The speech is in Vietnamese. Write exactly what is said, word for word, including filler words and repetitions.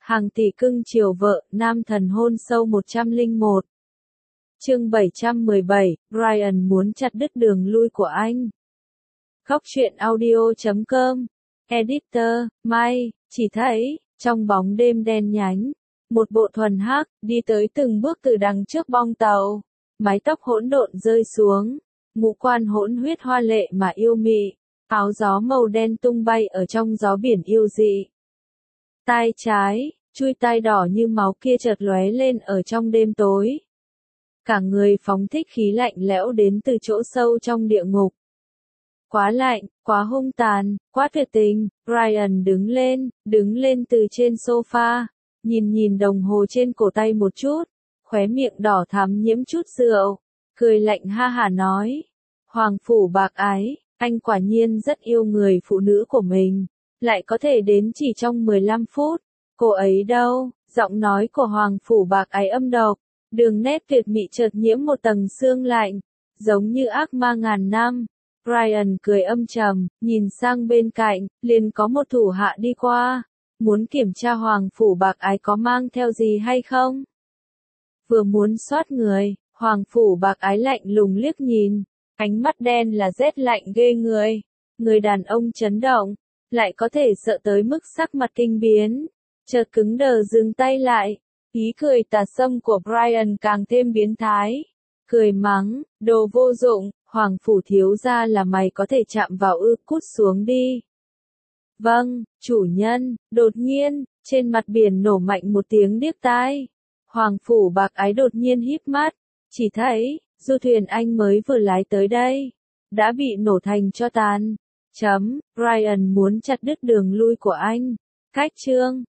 Hàng tỷ cưng chiều vợ, nam thần hôn sâu một trăm lẻ một. Chương bảy trăm mười bảy, Brian muốn chặt đứt đường lui của anh. Góc truyện audio chấm com. Editor, May, chỉ thấy, trong bóng đêm đen nhánh, một bộ thuần hắc, đi tới từng bước từ đằng trước bong tàu. Mái tóc hỗn độn rơi xuống, ngũ quan hỗn huyết hoa lệ mà yêu mị, áo gió màu đen tung bay ở trong gió biển yêu dị. Tai trái, chui tai đỏ như máu kia chợt lóe lên ở trong đêm tối. Cả người phóng thích khí lạnh lẽo đến từ chỗ sâu trong địa ngục. Quá lạnh, quá hung tàn, quá tuyệt tình. Brian đứng lên, đứng lên từ trên sofa, nhìn nhìn đồng hồ trên cổ tay một chút, khóe miệng đỏ thắm nhiễm chút rượu, cười lạnh ha hả nói. Hoàng phủ bạc ái, anh quả nhiên rất yêu người phụ nữ của mình, lại có thể đến chỉ trong mười lăm phút. Cô ấy đâu? Giọng nói của Hoàng phủ bạc ái âm độc, đường nét tuyệt mị chợt nhiễm một tầng sương lạnh, giống như ác ma ngàn năm. Brian cười âm trầm, nhìn sang bên cạnh, liền có một thủ hạ đi qua, muốn kiểm tra Hoàng phủ bạc ái có mang theo gì hay không. Vừa muốn soát người, Hoàng phủ bạc ái lạnh lùng liếc nhìn, ánh mắt đen là rét lạnh ghê người. Người đàn ông chấn động, lại có thể sợ tới mức sắc mặt kinh biến, chợt cứng đờ dừng tay lại. Ý cười tà xâm của Brian càng thêm biến thái, cười mắng, đồ vô dụng, Hoàng phủ thiếu gia là mày có thể chạm vào ư, cút xuống đi. Vâng, chủ nhân. Đột nhiên, trên mặt biển nổ mạnh một tiếng điếc tai. Hoàng phủ bạc ái đột nhiên híp mắt, chỉ thấy, du thuyền anh mới vừa lái tới đây, đã bị nổ thành tro tàn. Chấm, Brian muốn chặt đứt đường lui của anh. Cách chương.